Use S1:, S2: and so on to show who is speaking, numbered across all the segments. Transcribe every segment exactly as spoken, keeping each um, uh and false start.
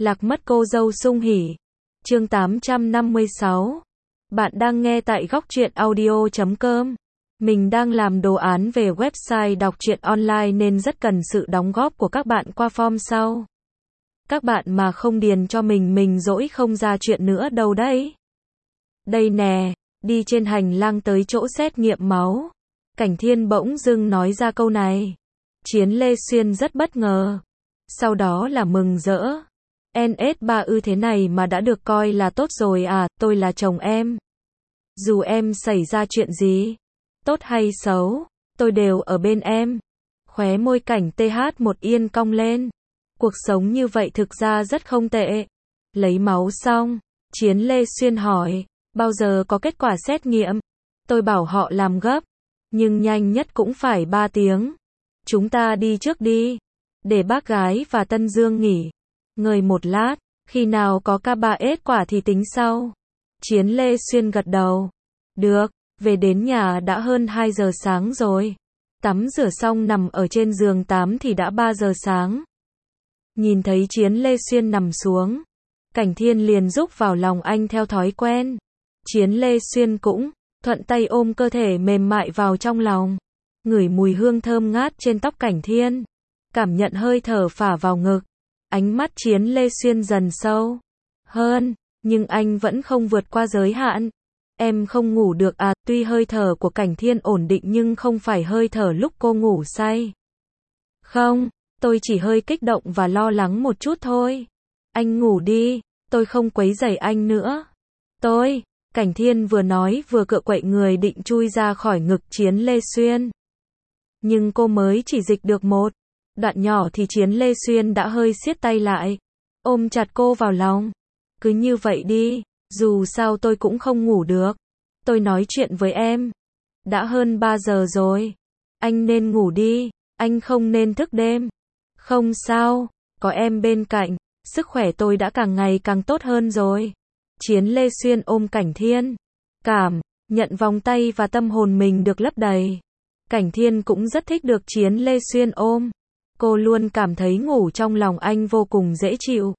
S1: Lạc mất cô dâu sung hỉ. Chương tám trăm năm mươi sáu. Bạn đang nghe tại góc truyện audio chấm com. Mình đang làm đồ án về website đọc truyện online nên rất cần sự đóng góp của các bạn qua form sau. Các bạn mà không điền cho mình mình dỗi không ra chuyện nữa đâu đấy. Đây nè, đi trên hành lang tới chỗ xét nghiệm máu. Cảnh Thiên bỗng dưng nói ra câu này. Chiến Lê Xuyên rất bất ngờ. Sau đó là mừng rỡ. en ét ba ư thế này mà đã được coi là tốt rồi à, tôi là chồng em. Dù em xảy ra chuyện gì, tốt hay xấu, tôi đều ở bên em. Khóe môi Cảnh tê hát một yên cong lên. Cuộc sống như vậy thực ra rất không tệ. Lấy máu xong, Chiến Lê Xuyên hỏi, bao giờ có kết quả xét nghiệm? Tôi bảo họ làm gấp, nhưng nhanh nhất cũng phải ba tiếng. Chúng ta đi trước đi, để bác gái và Tân Dương nghỉ ngơi một lát, khi nào có ca ba ết quả thì tính sau. Chiến Lê Xuyên gật đầu. Được, về đến nhà đã hơn hai giờ sáng rồi. Tắm rửa xong nằm ở trên giường tám thì đã ba giờ sáng. Nhìn thấy Chiến Lê Xuyên nằm xuống, Cảnh Thiên liền rúc vào lòng anh theo thói quen. Chiến Lê Xuyên cũng thuận tay ôm cơ thể mềm mại vào trong lòng, ngửi mùi hương thơm ngát trên tóc Cảnh Thiên, cảm nhận hơi thở phả vào ngực. Ánh mắt Chiến Lê Xuyên dần sâu hơn, nhưng anh vẫn không vượt qua giới hạn. Em không ngủ được à? Tuy hơi thở của Cảnh Thiên ổn định nhưng không phải hơi thở lúc cô ngủ say. Không, tôi chỉ hơi kích động và lo lắng một chút thôi. Anh ngủ đi, tôi không quấy rầy anh nữa. Tôi, Cảnh Thiên vừa nói vừa cựa quậy người định chui ra khỏi ngực Chiến Lê Xuyên. Nhưng cô mới chỉ dịch được một đoạn nhỏ thì Chiến Lê Xuyên đã hơi siết tay lại, ôm chặt cô vào lòng. Cứ như vậy đi, dù sao tôi cũng không ngủ được. Tôi nói chuyện với em. Đã hơn ba giờ rồi. Anh nên ngủ đi, anh không nên thức đêm. Không sao, có em bên cạnh, sức khỏe tôi đã càng ngày càng tốt hơn rồi. Chiến Lê Xuyên ôm Cảnh Thiên, cảm nhận vòng tay và tâm hồn mình được lấp đầy. Cảnh Thiên cũng rất thích được Chiến Lê Xuyên ôm. Cô luôn cảm thấy ngủ trong lòng anh vô cùng dễ chịu.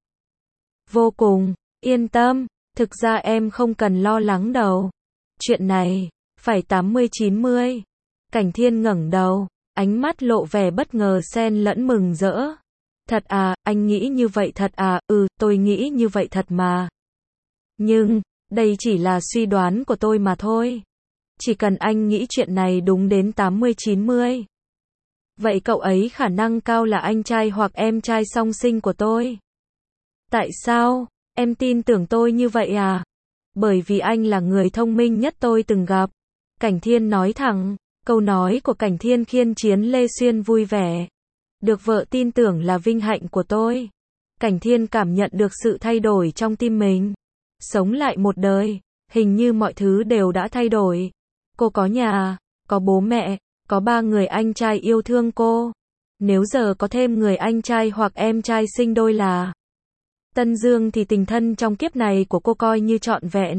S1: Vô cùng, yên tâm, thực ra em không cần lo lắng đâu. Chuyện này, phải tám mươi chín mươi. Cảnh Thiên ngẩng đầu, ánh mắt lộ vẻ bất ngờ xen lẫn mừng rỡ. Thật à, anh nghĩ như vậy thật à? Ừ, tôi nghĩ như vậy thật mà. Nhưng, đây chỉ là suy đoán của tôi mà thôi. Chỉ cần anh nghĩ chuyện này đúng đến tám mươi chín mươi. Vậy cậu ấy khả năng cao là anh trai hoặc em trai song sinh của tôi. Tại sao? Em tin tưởng tôi như vậy à? Bởi vì anh là người thông minh nhất tôi từng gặp. Cảnh Thiên nói thẳng. Câu nói của Cảnh Thiên khiến Chiến Lê Xuyên vui vẻ. Được vợ tin tưởng là vinh hạnh của tôi. Cảnh Thiên cảm nhận được sự thay đổi trong tim mình. Sống lại một đời, hình như mọi thứ đều đã thay đổi. Cô có nhà, có bố mẹ, có ba người anh trai yêu thương cô. Nếu giờ có thêm người anh trai hoặc em trai sinh đôi là Tân Dương thì tình thân trong kiếp này của cô coi như trọn vẹn.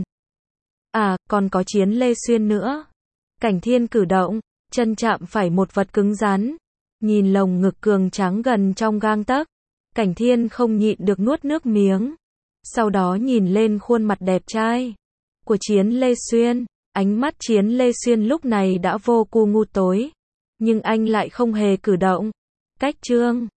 S1: À, còn có Chiến Lê Xuyên nữa. Cảnh Thiên cử động, chân chạm phải một vật cứng rắn. Nhìn lồng ngực cường tráng gần trong gang tấc, Cảnh Thiên không nhịn được nuốt nước miếng. Sau đó nhìn lên khuôn mặt đẹp trai của Chiến Lê Xuyên. Ánh mắt Chiến Lê Xuyên lúc này đã vô cùng ngu tối. Nhưng anh lại không hề cử động. Cách trương